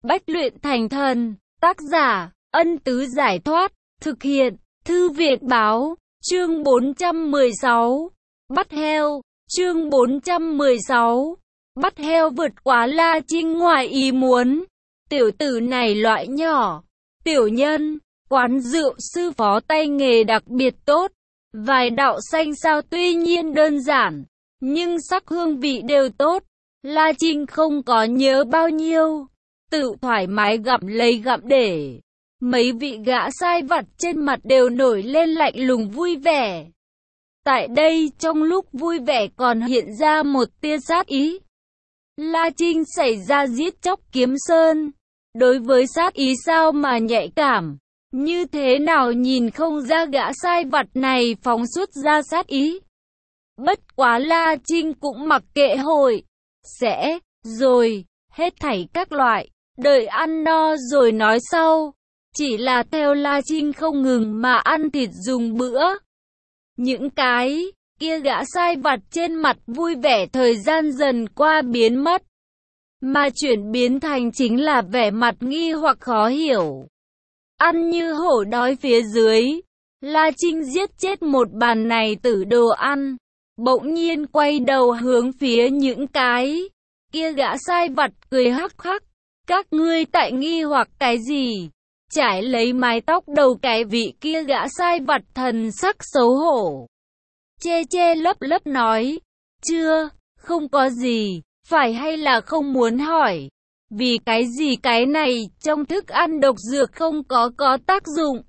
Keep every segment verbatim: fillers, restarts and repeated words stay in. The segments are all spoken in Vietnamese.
Bách luyện thành thần. Tác giả, Ân Tứ Giải Thoát. Thực hiện, Thư Viện Báo. Chương bốn trăm mười sáu. Bắt heo. Chương bốn trăm mười sáu. Bắt heo vượt quá La Trinh ngoài ý muốn. Tiểu tử này loại nhỏ. Tiểu nhân, quán rượu sư phó tay nghề đặc biệt tốt. Vài đạo xanh sao tuy nhiên đơn giản, nhưng sắc hương vị đều tốt. La Trinh không có nhớ bao nhiêu, tự thoải mái gặm lấy gặm để. Mấy vị gã sai vặt trên mặt đều nổi lên lạnh lùng vui vẻ. Tại đây trong lúc vui vẻ còn hiện ra một tia sát ý. La Trinh xảy ra giết chóc Kiếm Sơn. Đối với sát ý sao mà nhạy cảm. Như thế nào nhìn không ra gã sai vặt này phóng xuất ra sát ý. Bất quá La Trinh cũng mặc kệ hội. Sẽ, rồi, hết thảy các loại. Đợi ăn no rồi nói sau. Chỉ là theo La Trinh không ngừng mà ăn thịt dùng bữa. Những cái kia gã sai vặt trên mặt vui vẻ thời gian dần qua biến mất. Mà chuyển biến thành chính là vẻ mặt nghi hoặc khó hiểu. Ăn như hổ đói phía dưới. La Trinh giết chết một bàn này tử đồ ăn. Bỗng nhiên quay đầu hướng phía những cái kia gã sai vặt cười hắc hắc. Các ngươi tại nghi hoặc cái gì? Trải lấy mái tóc đầu cái vị kia gã sai vặt thần sắc xấu hổ. Che che lấp lấp nói. Chưa, không có gì, phải hay là không muốn hỏi. Vì cái gì cái này trong thức ăn độc dược không có có tác dụng?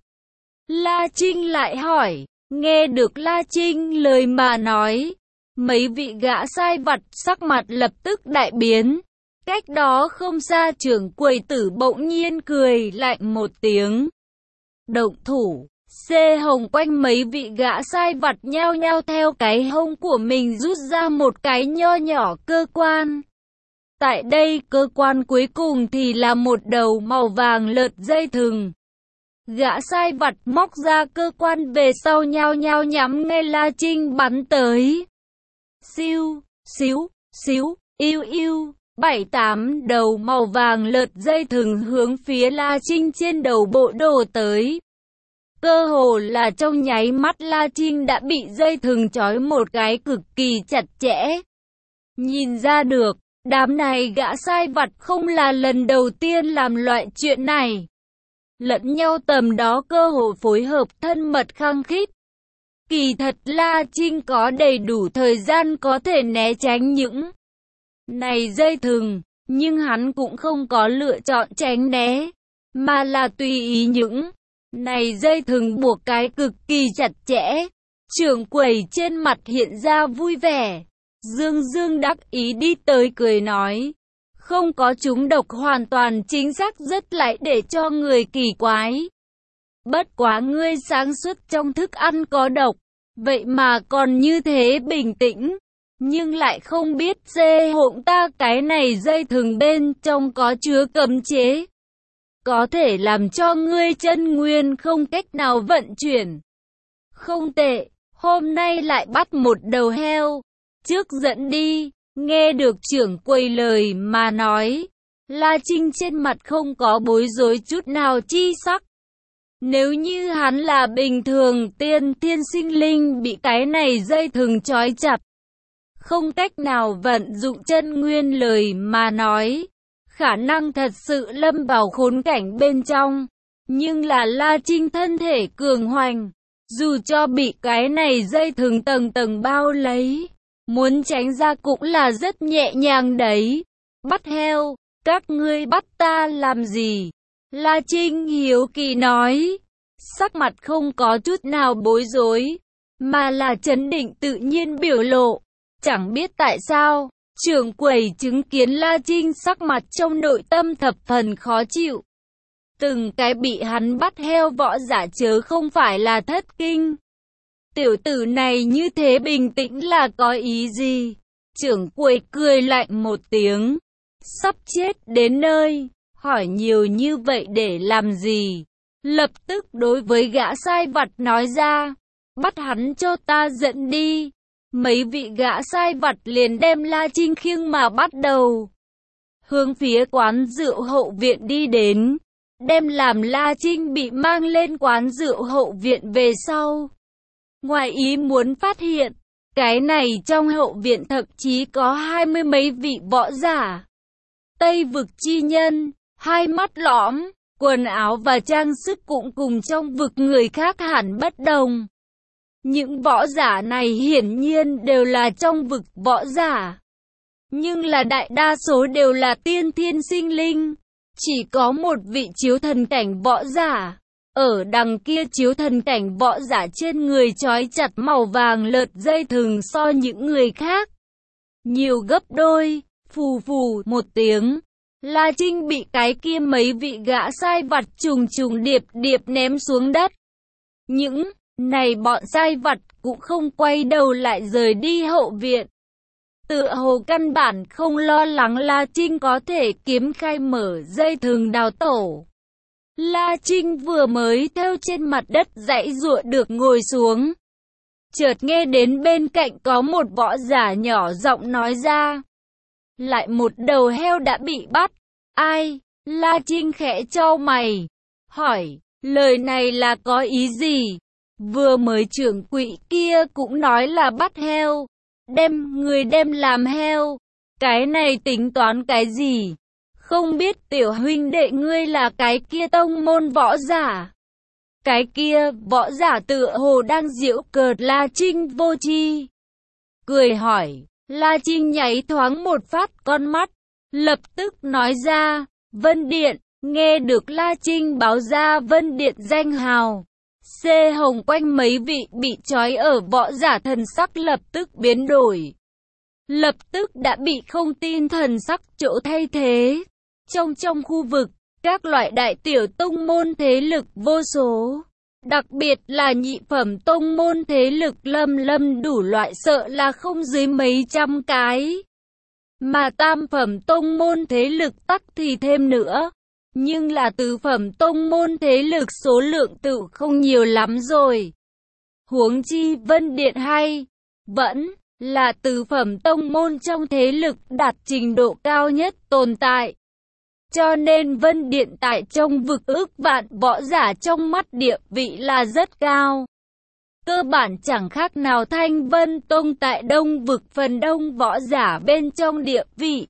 La Trinh lại hỏi. Nghe được La Trinh lời mà nói, mấy vị gã sai vặt sắc mặt lập tức đại biến. Cách đó không xa trưởng quầy tử bỗng nhiên cười lạnh một tiếng. Động thủ. Xê hồng quanh mấy vị gã sai vặt nhao nhao theo cái hông của mình rút ra một cái nho nhỏ cơ quan. Tại đây cơ quan cuối cùng thì là một đầu màu vàng lợt dây thừng. Gã sai vặt móc ra cơ quan về sau nhao nhao nhắm ngay La Trinh bắn tới. Siêu, xíu, xíu, yêu yêu, bảy tám đầu màu vàng lợt dây thừng hướng phía La Trinh trên đầu bộ đổ tới. Cơ hồ là trong nháy mắt La Trinh đã bị dây thừng trói một cái cực kỳ chặt chẽ. Nhìn ra được, đám này gã sai vặt không là lần đầu tiên làm loại chuyện này. Lẫn nhau tầm đó cơ hồ phối hợp thân mật khăng khít. Kỳ thật La Trinh có đầy đủ thời gian có thể né tránh những này dây thừng, nhưng hắn cũng không có lựa chọn tránh né, mà là tùy ý những này dây thừng buộc cái cực kỳ chặt chẽ. Trưởng quầy trên mặt hiện ra vui vẻ, dương dương đắc ý đi tới cười nói. Không có trúng độc hoàn toàn chính xác rất lại để cho người kỳ quái. Bất quá ngươi sáng suốt trong thức ăn có độc, vậy mà còn như thế bình tĩnh, nhưng lại không biết dê hỗn ta cái này dây thừng bên trong có chứa cấm chế. Có thể làm cho ngươi chân nguyên không cách nào vận chuyển. Không tệ, hôm nay lại bắt một đầu heo, trước dẫn đi. Nghe được trưởng quầy lời mà nói, La Trinh trên mặt không có bối rối chút nào chi sắc. Nếu như hắn là bình thường tiên thiên sinh linh bị cái này dây thừng trói chặt, không cách nào vận dụng chân nguyên lời mà nói, khả năng thật sự lâm vào khốn cảnh bên trong. Nhưng là La Trinh thân thể cường hoành, dù cho bị cái này dây thừng tầng tầng bao lấy, muốn tránh ra cũng là rất nhẹ nhàng đấy. Bắt heo, các ngươi bắt ta làm gì? La Trinh hiếu kỳ nói, sắc mặt không có chút nào bối rối, mà là trấn định tự nhiên biểu lộ. Chẳng biết tại sao, trưởng quầy chứng kiến La Trinh sắc mặt trong nội tâm thập phần khó chịu. Từng cái bị hắn bắt heo võ giả chớ không phải là thất kinh. Tiểu tử này như thế bình tĩnh là có ý gì? Trưởng quầy cười lạnh một tiếng. Sắp chết đến nơi, hỏi nhiều như vậy để làm gì? Lập tức đối với gã sai vặt nói ra. Bắt hắn cho ta dẫn đi. Mấy vị gã sai vặt liền đem La Trinh khiêng mà bắt đầu. hướng phía quán rượu hậu viện đi đến. Đem làm La Trinh bị mang lên quán rượu hậu viện về sau. Ngoài ý muốn phát hiện, cái này trong hậu viện thậm chí có hai mươi mấy vị võ giả. Tây vực chi nhân, hai mắt lõm, quần áo và trang sức cũng cùng trong vực người khác hẳn bất đồng. Những võ giả này hiển nhiên đều là trong vực võ giả. Nhưng là đại đa số đều là tiên thiên sinh linh. Chỉ có một vị chiếu thần cảnh võ giả. Ở đằng kia chiếu thần cảnh võ giả trên người trói chặt màu vàng lợt dây thừng so những người khác nhiều gấp đôi. Phù phù một tiếng, La Trinh bị cái kia mấy vị gã sai vặt trùng trùng điệp điệp ném xuống đất. Những này bọn sai vặt cũng không quay đầu lại rời đi hậu viện. Tựa hồ căn bản không lo lắng La Trinh có thể kiếm khai mở dây thừng đào tổ. La Trinh vừa mới theo trên mặt đất giãy giụa được ngồi xuống. Chợt nghe đến bên cạnh có một võ giả nhỏ giọng nói ra. Lại một đầu heo đã bị bắt. Ai? La Trinh khẽ chau mày. Hỏi, lời này là có ý gì? Vừa mới trưởng quỹ kia cũng nói là bắt heo. Đem người đem làm heo. Cái này tính toán cái gì? Không biết tiểu huynh đệ ngươi là cái kia tông môn võ giả. Cái kia võ giả tựa hồ đang giễu cợt La Trinh vô tri. Cười hỏi, La Trinh nháy thoáng một phát con mắt. Lập tức nói ra, Vân Điện. Nghe được La Trinh báo ra Vân Điện danh hào. Xê Hồng quanh mấy vị bị trói ở võ giả thần sắc lập tức biến đổi. Lập tức đã bị không tin thần sắc chỗ thay thế. Trong trong khu vực, các loại đại tiểu tông môn thế lực vô số. Đặc biệt là nhị phẩm tông môn thế lực lâm lâm đủ loại sợ là không dưới mấy trăm cái. Mà tam phẩm tông môn thế lực tắc thì thêm nữa. Nhưng là tứ phẩm tông môn thế lực số lượng tự không nhiều lắm rồi. Huống chi Vân Điện hay, vẫn là tứ phẩm tông môn trong thế lực đạt trình độ cao nhất tồn tại. Cho nên Vân Điện tại trong vực ước vạn võ giả trong mắt địa vị là rất cao. Cơ bản chẳng khác nào Thanh Vân Tông tại đông vực phần đông võ giả bên trong địa vị.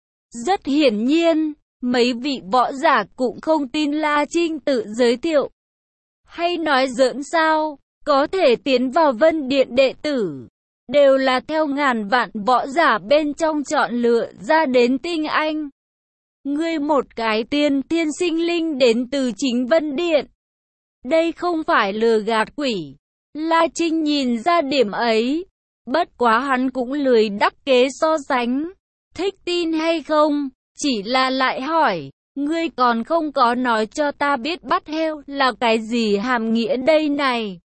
Rất hiển nhiên, mấy vị võ giả cũng không tin La Trinh tự giới thiệu. Hay nói giỡn sao, có thể tiến vào Vân Điện đệ tử. Đều là theo ngàn vạn võ giả bên trong chọn lựa ra đến tinh anh. Ngươi một cái tiên thiên sinh linh đến từ chính Vân Điện. Đây không phải lừa gạt quỷ. La Trinh nhìn ra điểm ấy. Bất quá hắn cũng lười đắc kế so sánh. Thích tin hay không? Chỉ là lại hỏi. Ngươi còn không có nói cho ta biết bắt heo là cái gì hàm nghĩa đây này.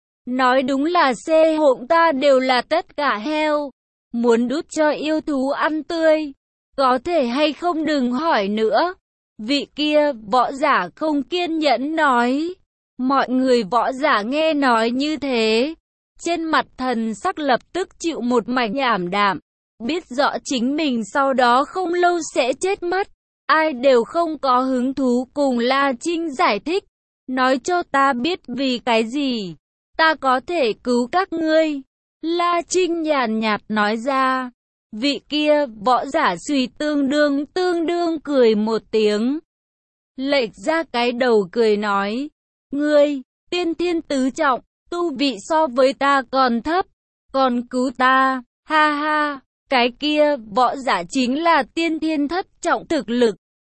Nói đúng là xê hộn ta đều là tất cả heo. Muốn đút cho yêu thú ăn tươi. Có thể hay không đừng hỏi nữa. Vị kia võ giả không kiên nhẫn nói. Mọi người võ giả nghe nói như thế. Trên mặt thần sắc lập tức chịu một mảnh ảm đạm. Biết rõ chính mình sau đó không lâu sẽ chết mất. Ai đều không có hứng thú cùng La Trinh giải thích. Nói cho ta biết vì cái gì. Ta có thể cứu các ngươi. La Trinh nhàn nhạt nói ra. Vị kia võ giả suy tương đương tương đương cười một tiếng. Lệch ra cái đầu cười nói. Ngươi, tiên thiên tứ trọng, tu vị so với ta còn thấp. Còn cứu ta, ha ha, cái kia võ giả chính là tiên thiên thất trọng thực lực.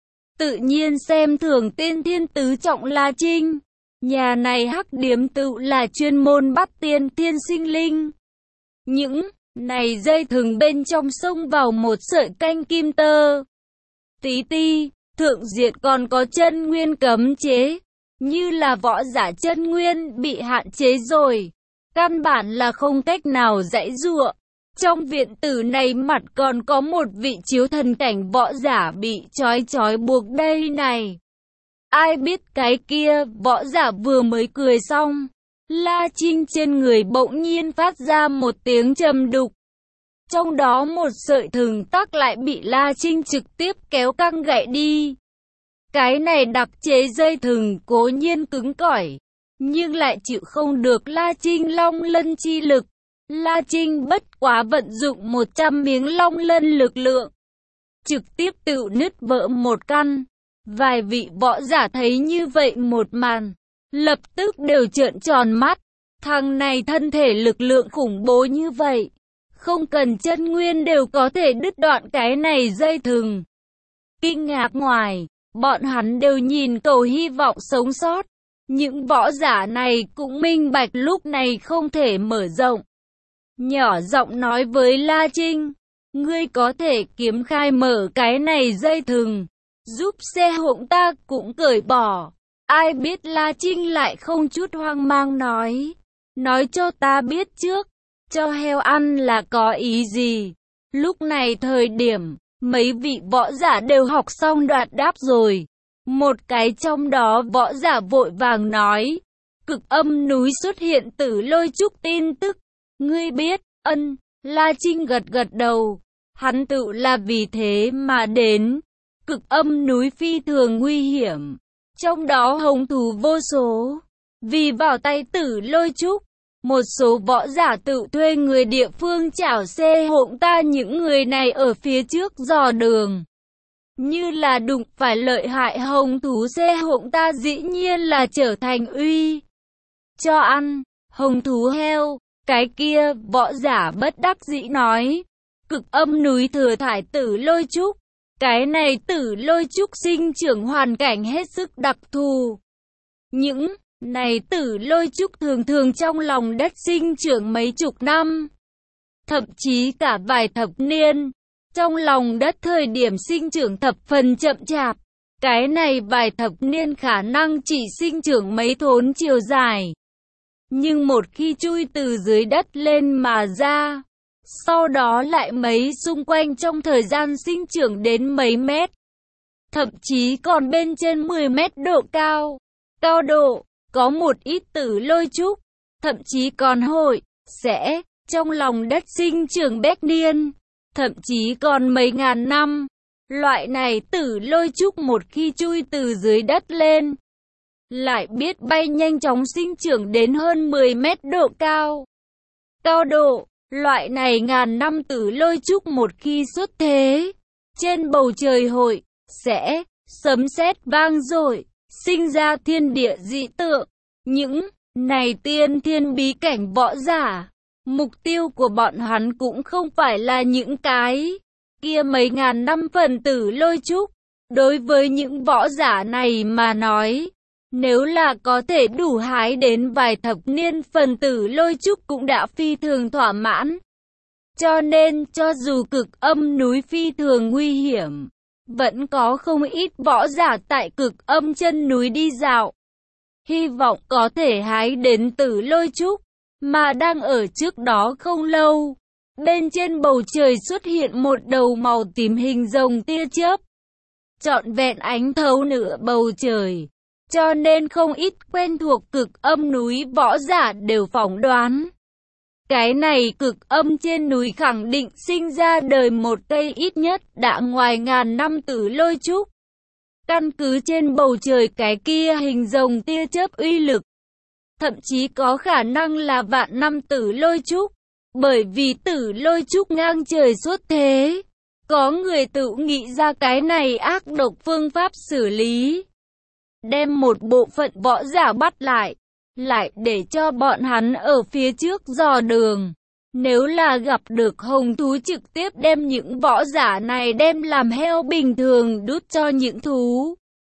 Tự nhiên xem thường tiên thiên tứ trọng La Trinh. Nhà này hắc điếm tự là chuyên môn bắt tiên thiên sinh linh. Những này dây thừng bên trong xông vào một sợi canh kim tơ. Tí ti, thượng diện còn có chân nguyên cấm chế. Như là võ giả chân nguyên bị hạn chế rồi. Căn bản là không cách nào giãy giụa. Trong viện tử này mặt còn có một vị chiếu thần cảnh võ giả bị trói trói buộc đây này. Ai biết cái kia võ giả vừa mới cười xong. La Trinh trên người bỗng nhiên phát ra một tiếng trầm đục. Trong đó một sợi thừng tắc lại bị La Trinh trực tiếp kéo căng gãy đi. Cái này đặc chế dây thừng cố nhiên cứng cỏi, nhưng lại chịu không được La Trinh long lân chi lực. La Trinh bất quá vận dụng một trăm miếng long lân lực lượng, trực tiếp tự nứt vỡ một căn. Vài vị võ giả thấy như vậy một màn, lập tức đều trợn tròn mắt. Thằng này thân thể lực lượng khủng bố như vậy, không cần chân nguyên đều có thể đứt đoạn cái này dây thừng. Kinh ngạc ngoài, bọn hắn đều nhìn cầu hy vọng sống sót. Những võ giả này cũng minh bạch lúc này không thể mở rộng. Nhỏ giọng nói với La Trinh, ngươi có thể kiếm khai mở cái này dây thừng, giúp xe hỗn ta cũng cởi bỏ. Ai biết La Trinh lại không chút hoang mang nói, nói cho ta biết trước, cho heo ăn là có ý gì. Lúc này thời điểm, mấy vị võ giả đều học xong đoạt đáp rồi. Một cái trong đó võ giả vội vàng nói, Cực Âm núi xuất hiện Tử Lôi Trúc tin tức. Ngươi biết, ân, La Trinh gật gật đầu, hắn tự là vì thế mà đến. Cực Âm núi phi thường nguy hiểm, trong đó hung thú vô số. Vì vào tay Tử Lôi Trúc, một số võ giả tự thuê người địa phương chảo xe hỗn ta những người này ở phía trước dò đường. Như là đụng phải lợi hại hung thú xe hỗn ta dĩ nhiên là trở thành uy cho ăn hung thú heo. Cái kia võ giả bất đắc dĩ nói, Cực Âm núi thừa thải Tử Lôi Trúc. Cái này Tử Lôi Trúc sinh trưởng hoàn cảnh hết sức đặc thù. Những này Tử Lôi Trúc thường thường trong lòng đất sinh trưởng mấy chục năm, thậm chí cả vài thập niên. Trong lòng đất thời điểm sinh trưởng thập phần chậm chạp. Cái này vài thập niên khả năng chỉ sinh trưởng mấy thốn chiều dài. Nhưng một khi chui từ dưới đất lên mà ra, sau đó lại mấy xung quanh trong thời gian sinh trưởng đến mấy mét, thậm chí còn bên trên mười mét độ cao. Cao độ, có một ít Tử Lôi Trúc, thậm chí còn hội, sẽ, trong lòng đất sinh trưởng bách niên, thậm chí còn mấy ngàn năm. Loại này Tử Lôi Trúc một khi chui từ dưới đất lên, lại biết bay nhanh chóng sinh trưởng đến hơn mười mét độ cao. Cao độ, loại này ngàn năm Tử Lôi Trúc một khi xuất thế, trên bầu trời hội, sẽ, sấm sét vang dội, sinh ra thiên địa dị tượng. Những này tiên thiên bí cảnh võ giả, mục tiêu của bọn hắn cũng không phải là những cái kia mấy ngàn năm phần Tử Lôi Trúc. Đối với những võ giả này mà nói, nếu là có thể đủ hái đến vài thập niên phần Tử Lôi Trúc cũng đã phi thường thỏa mãn. Cho nên cho dù Cực Âm núi phi thường nguy hiểm, vẫn có không ít võ giả tại Cực Âm chân núi đi dạo, hy vọng có thể hái đến Tử Lôi Trúc. Mà đang ở trước đó không lâu, bên trên bầu trời xuất hiện một đầu màu tím hình rồng tia chớp, trọn vẹn ánh thấu nửa bầu trời. Cho nên không ít quen thuộc Cực Âm núi võ giả đều phỏng đoán, cái này Cực Âm trên núi khẳng định sinh ra đời một cây ít nhất đã ngoài ngàn năm Tử Lôi Trúc. Căn cứ trên bầu trời cái kia hình rồng tia chớp uy lực, thậm chí có khả năng là vạn năm Tử Lôi Trúc. Bởi vì Tử Lôi Trúc ngang trời xuất thế, có người tự nghĩ ra cái này ác độc phương pháp xử lý, đem một bộ phận võ giả bắt lại, lại để cho bọn hắn ở phía trước dò đường. Nếu là gặp được hung thú trực tiếp đem những võ giả này đem làm heo bình thường đút cho những thú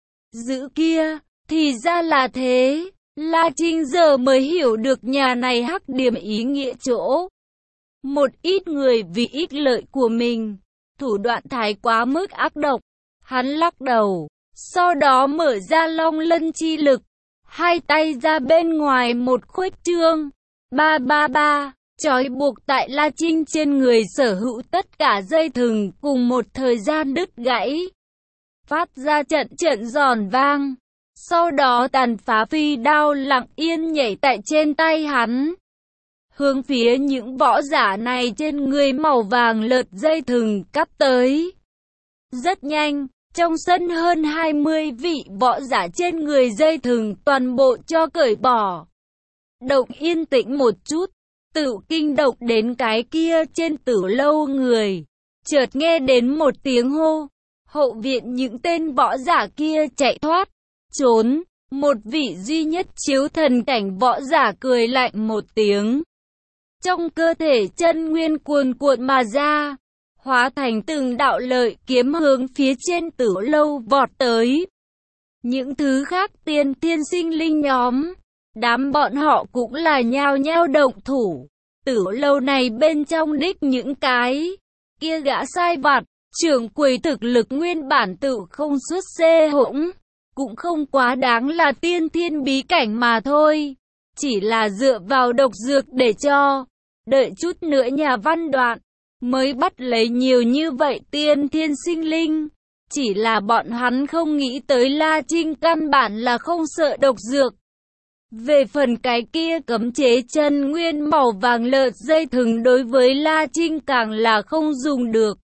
dữ kia. Thì ra là thế. La Trinh giờ mới hiểu được nhà này hắc điểm ý nghĩa chỗ. Một ít người vì ích lợi của mình, thủ đoạn thái quá mức ác độc. Hắn lắc đầu, sau đó mở ra long lân chi lực, hai tay ra bên ngoài một khuếch trương. Ba ba ba, trói buộc tại La Trinh trên người sở hữu tất cả dây thừng cùng một thời gian đứt gãy, phát ra trận trận giòn vang. Sau đó tàn phá phi đao lặng yên nhảy tại trên tay hắn, hướng phía những võ giả này trên người màu vàng lợt dây thừng cắt tới. Rất nhanh, trong sân hơn hai mươi vị võ giả trên người dây thừng toàn bộ cho cởi bỏ. Động yên tĩnh một chút, tự kinh động đến cái kia trên tử lâu người. Chợt nghe đến một tiếng hô, hậu viện những tên võ giả kia chạy thoát, trốn. Một vị duy nhất chiếu thần cảnh võ giả cười lạnh một tiếng. Trong cơ thể chân nguyên cuồn cuộn mà ra, hóa thành từng đạo lợi kiếm hướng phía trên tử lâu vọt tới. Những thứ khác tiên thiên sinh linh nhóm, đám bọn họ cũng là nhao nhao động thủ. Tử lâu này bên trong đích những cái kia gã sai vặt, trưởng quầy thực lực nguyên bản tự không xuất xê hỗn, cũng không quá đáng là tiên thiên bí cảnh mà thôi. Chỉ là dựa vào độc dược để cho, đợi chút nữa nhà văn đoạn, mới bắt lấy nhiều như vậy tiên thiên sinh linh. Chỉ là bọn hắn không nghĩ tới La Trinh căn bản là không sợ độc dược. Về phần cái kia cấm chế chân nguyên màu vàng lợt dây thừng đối với La Trinh càng là không dùng được.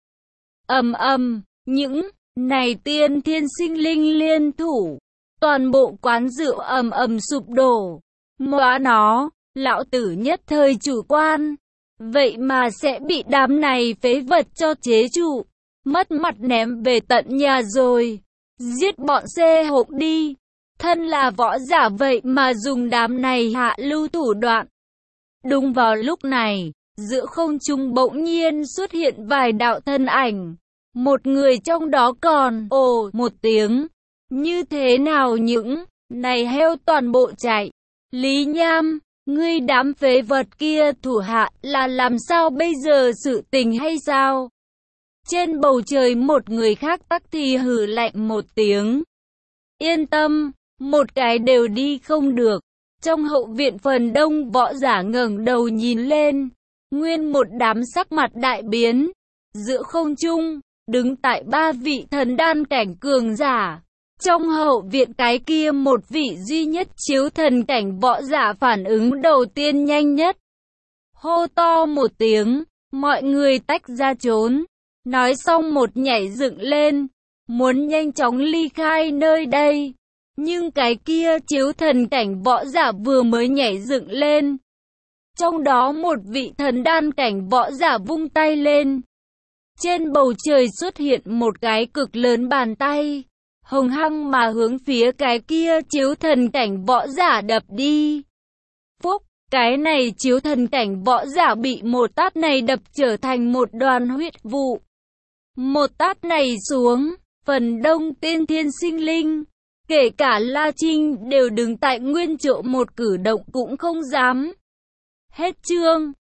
Ầm ầm, những này tiên thiên sinh linh liên thủ, toàn bộ quán rượu ầm ầm sụp đổ. Móa nó, lão tử nhất thời chủ quan, vậy mà sẽ bị đám này phế vật cho chế trụ, mất mặt ném về tận nhà rồi. Giết bọn xê hộp đi, thân là võ giả vậy mà dùng đám này hạ lưu thủ đoạn. Đúng vào lúc này, giữa không trung bỗng nhiên xuất hiện vài đạo thân ảnh. Một người trong đó còn ồ một tiếng. Như thế nào những này heo toàn bộ chạy. Lý Nham, ngươi đám phế vật kia thủ hạ là làm sao bây giờ sự tình hay sao? Trên bầu trời một người khác tắc thì hừ lạnh một tiếng. Yên tâm, một cái đều đi không được. Trong hậu viện phần đông võ giả ngẩng đầu nhìn lên. Nguyên một đám sắc mặt đại biến. Giữa không trung, đứng tại ba vị thần đan cảnh cường giả. Trong hậu viện cái kia một vị duy nhất chiếu thần cảnh võ giả phản ứng đầu tiên nhanh nhất. Hô to một tiếng, mọi người tách ra trốn. Nói xong một nhảy dựng lên, muốn nhanh chóng ly khai nơi đây. Nhưng cái kia chiếu thần cảnh võ giả vừa mới nhảy dựng lên. Trong đó một vị thần đan cảnh võ giả vung tay lên. Trên bầu trời xuất hiện một cái cực lớn bàn tay, hồng hăng mà hướng phía cái kia chiếu thần cảnh võ giả đập đi. Phúc, cái này chiếu thần cảnh võ giả bị một tát này đập trở thành một đoàn huyết vụ. Một tát này xuống, phần đông tiên thiên sinh linh, kể cả La Trinh đều đứng tại nguyên chỗ một cử động cũng không dám. Hết chương.